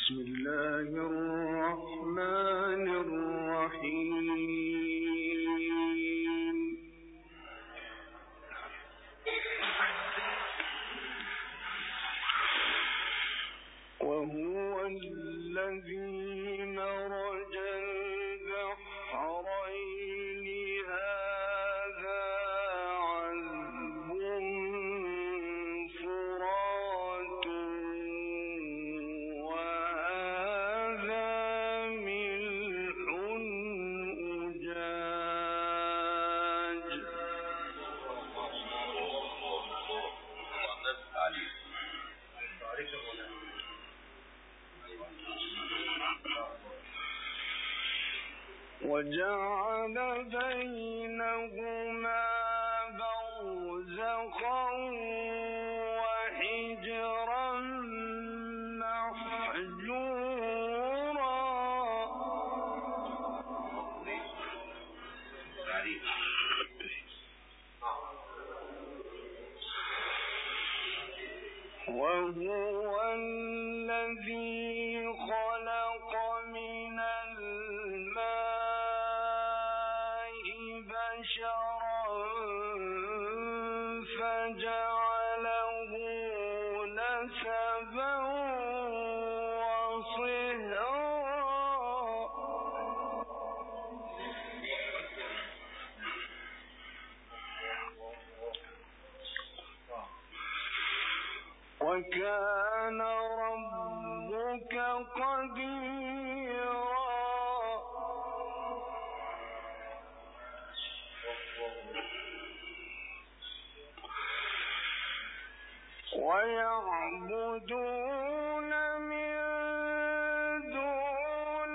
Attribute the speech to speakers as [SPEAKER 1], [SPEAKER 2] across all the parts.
[SPEAKER 1] بسم الله الرحمن الرحيم. وهو الذي مرج البحرين هذا عذب فرات وهذا ملح أجاج. وجعل بينهما برزخا وحجرا محجورا. وهو الذي خلق من الماء بشرا فجعله نسبا وصهرا. وكان ربك قديرا. ويعبدون من دون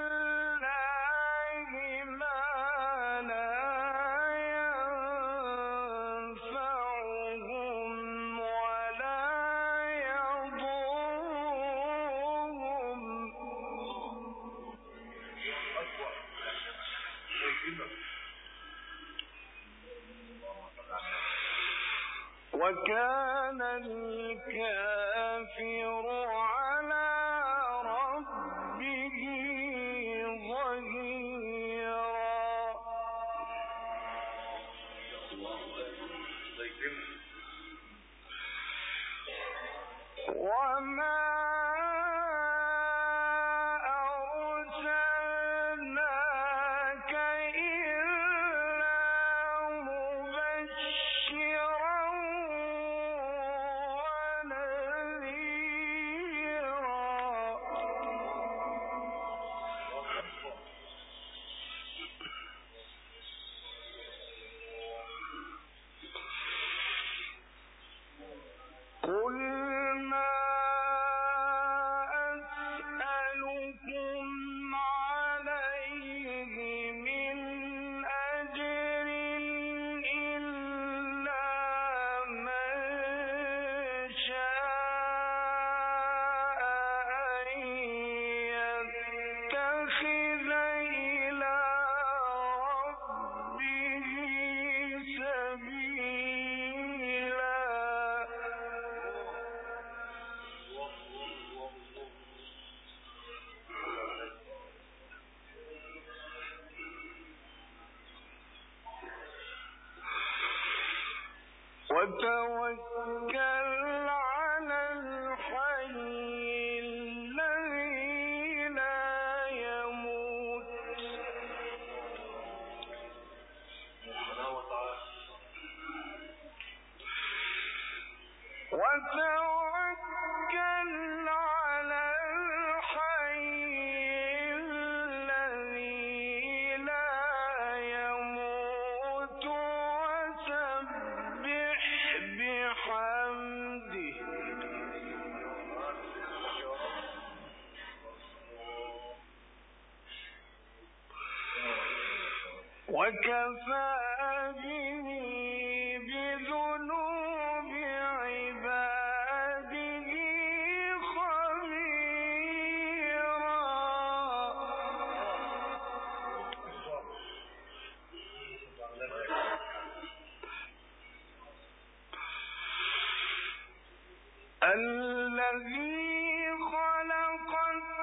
[SPEAKER 1] الله ما لا ينفعهم ولا يضرهم. وكان الكافر على ربه ظهيرا. وما قل ما أسألكم عليه من أجر إلا من شاء أن يتخذ إلى ربه سبيلا. وتوكل على الحي الذي لا يموت. وتوكل على الحي الذي لا يموت وسبح بحمده وكفى به بذنوب عباده خبيرا. الذي خلق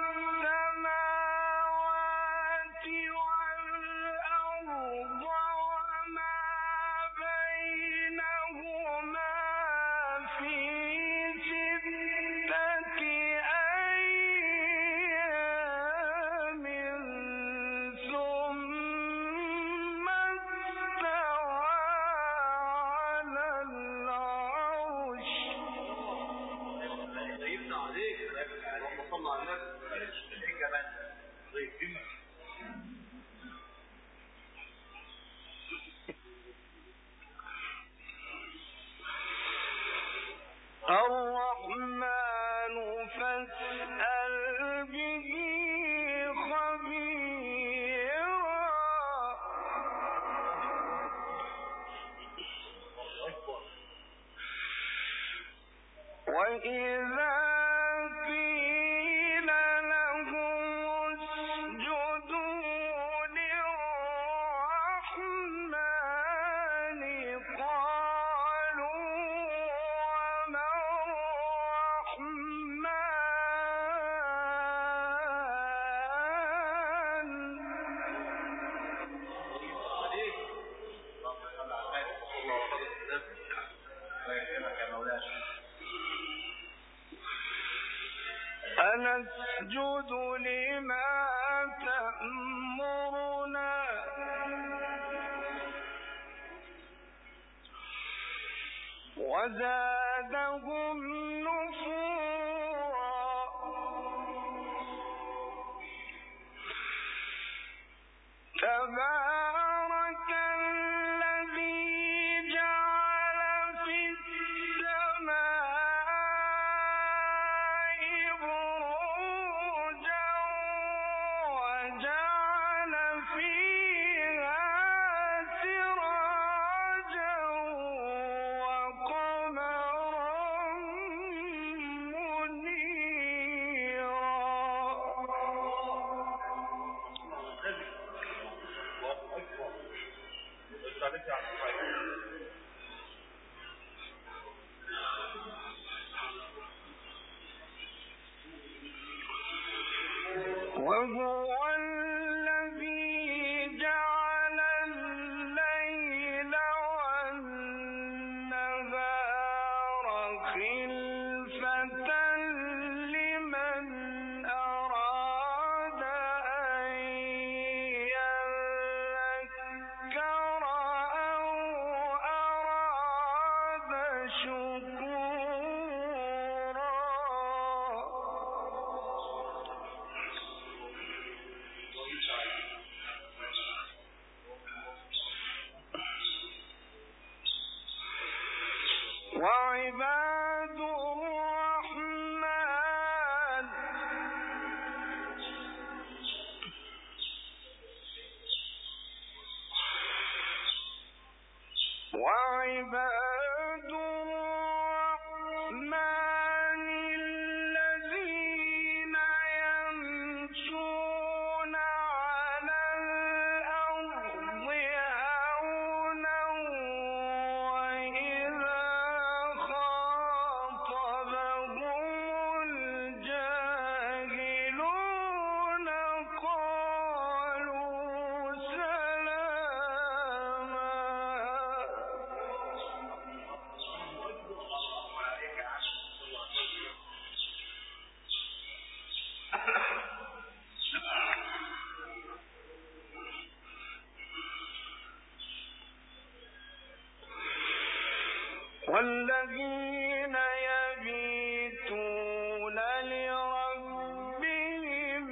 [SPEAKER 1] ونسجد لما تأمرنا وزادهم نفورا تبارك الذي جعل في السماء بروجا وجعل فيها سراجا وقمرا منيرا. وهو الذي جعل الليل والنهار خلفة لمن أراد أن يذكر أو أراد شكورا. وعباد الرحمن الذين يمشون على الأرض هونا وإذا خاطبهم الجاهلون قالوا سلاما. والذين يبيتون لربهم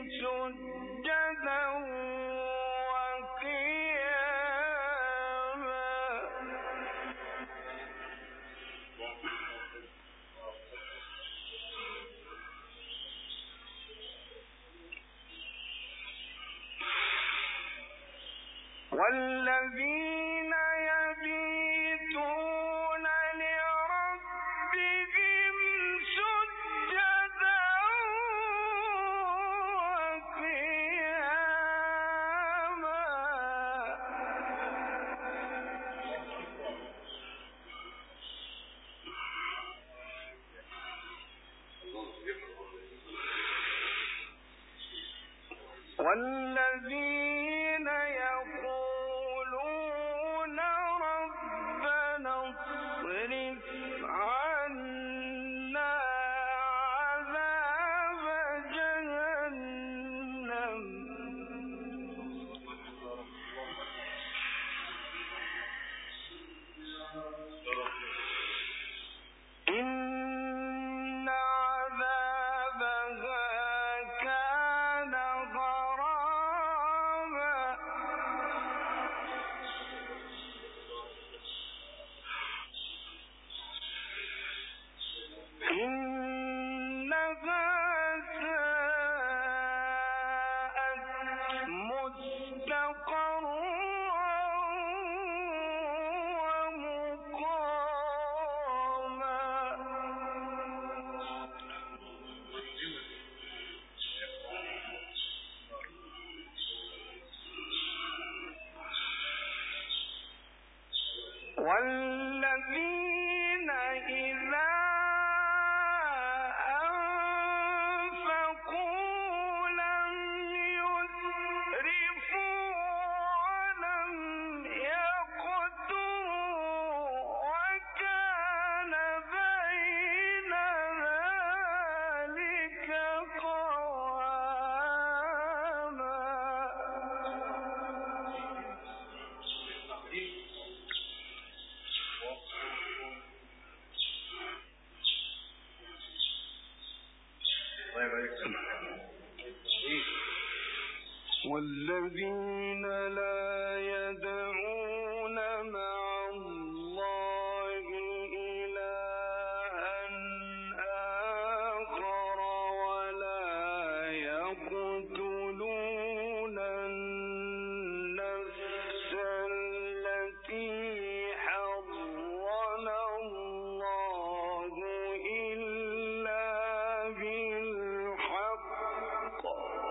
[SPEAKER 1] سجدا وقياما. والذين يبيتون لربهم سجدا وقياما. والذين يقولون ربنا اصرف عنا عذاب جهنم إن عذابها كان غراما. إنها ساءت مستقرا ومقاما. والذين إذا أنفقوا لم يسرفوا ولم يقتروا وكان بين ذلك والذين لا يدعون مع الله إلها آخر ولا يقتلون النفس التي حرم الله إلا بالحق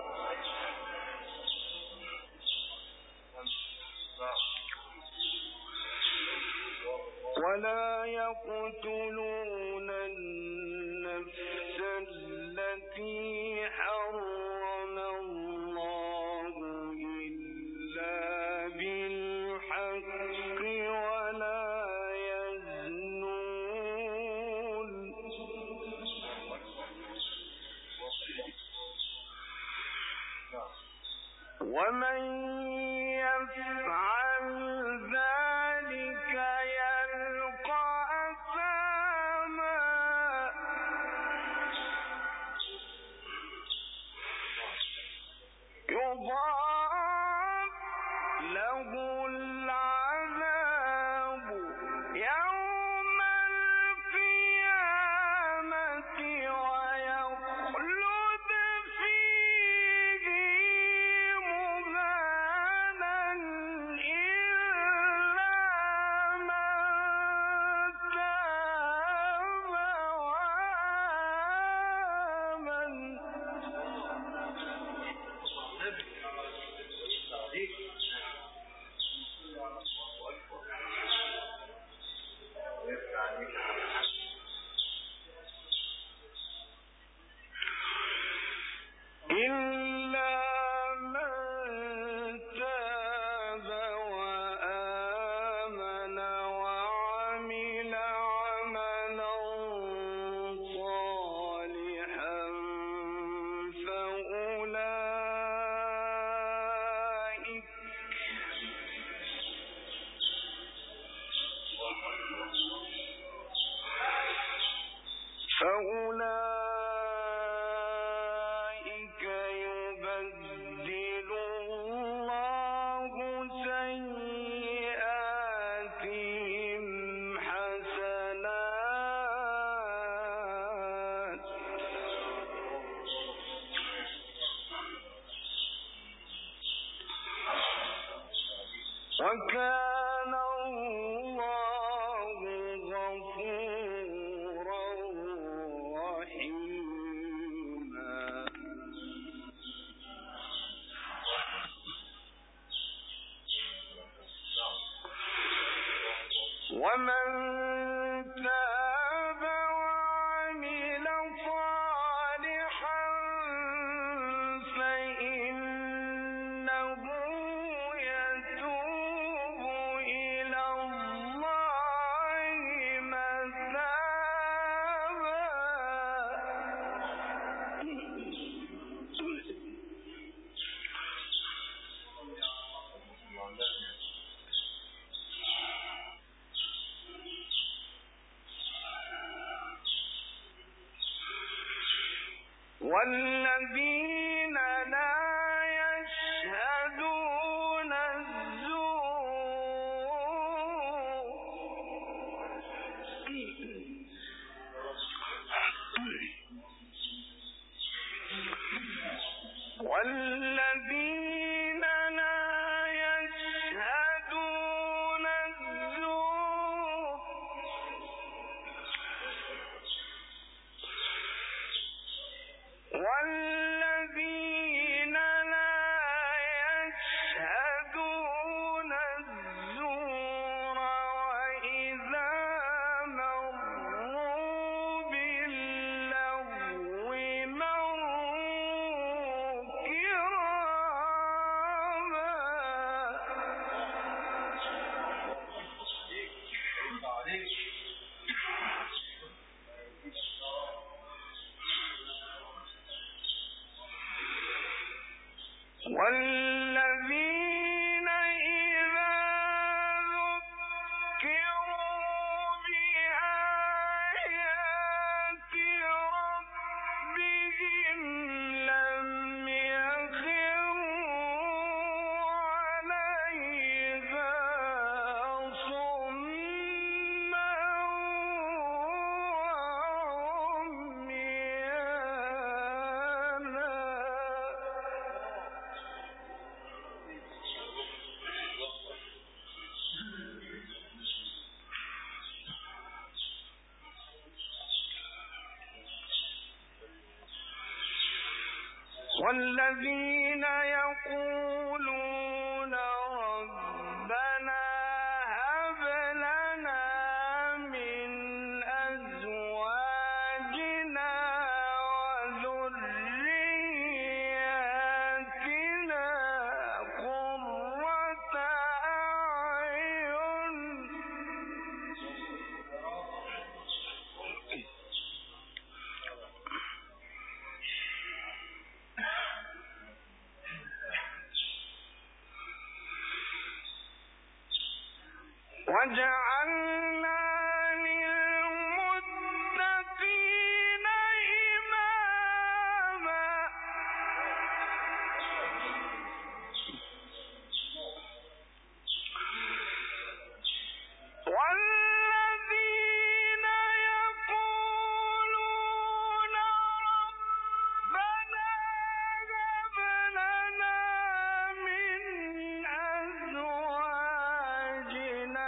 [SPEAKER 1] ولا يقتلون النفس التي حرم الله إلا بالحق ولا يزنون ومن يفعل ذلك يلقى أثاما يضاعف له العذاب يوم القيامة ويخلد فيه مهانا إلا من تاب وآمن إلا من تاب وآمن وعمل عملا صالحا فأولئك يبدل الله سيئاتهم حسنات وكان الله غفورا رحيما ومن تاب وعمل صالحا فإنه يتوب إلى الله متابا والذين لا يشهدون والذين لا يشهدون الزور والذين لا يشهدون الزور وإذا مروا باللغو مروا كراما والذين إذا ذكروا بآيات ربهم والذين يقولون ربنا هب لنا من أزواجنا وذرياتنا قرة أعين وجعلنا للمتقين إماما والذين يقولون ربنا هب لنا من أزواجنا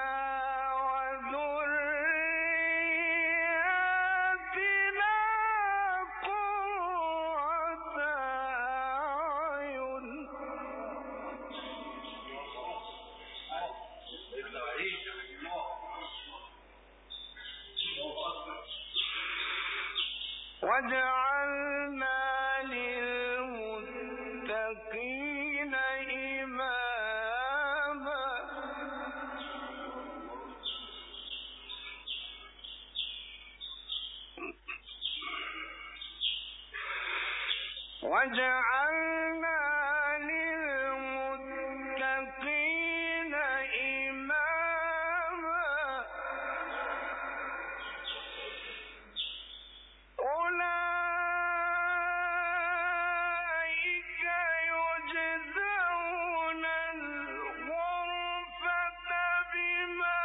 [SPEAKER 1] وذرياتنا قرة أعين وجعلنا للمتقين إماما وجعلنا للمتقين إماما أولئك يجزون الغرفة بما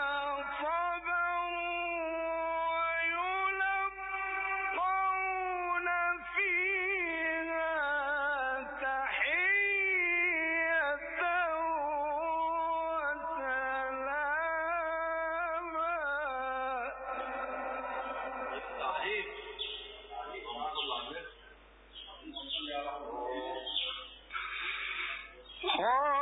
[SPEAKER 1] صبروا ويلقون فيها تحية وسلاما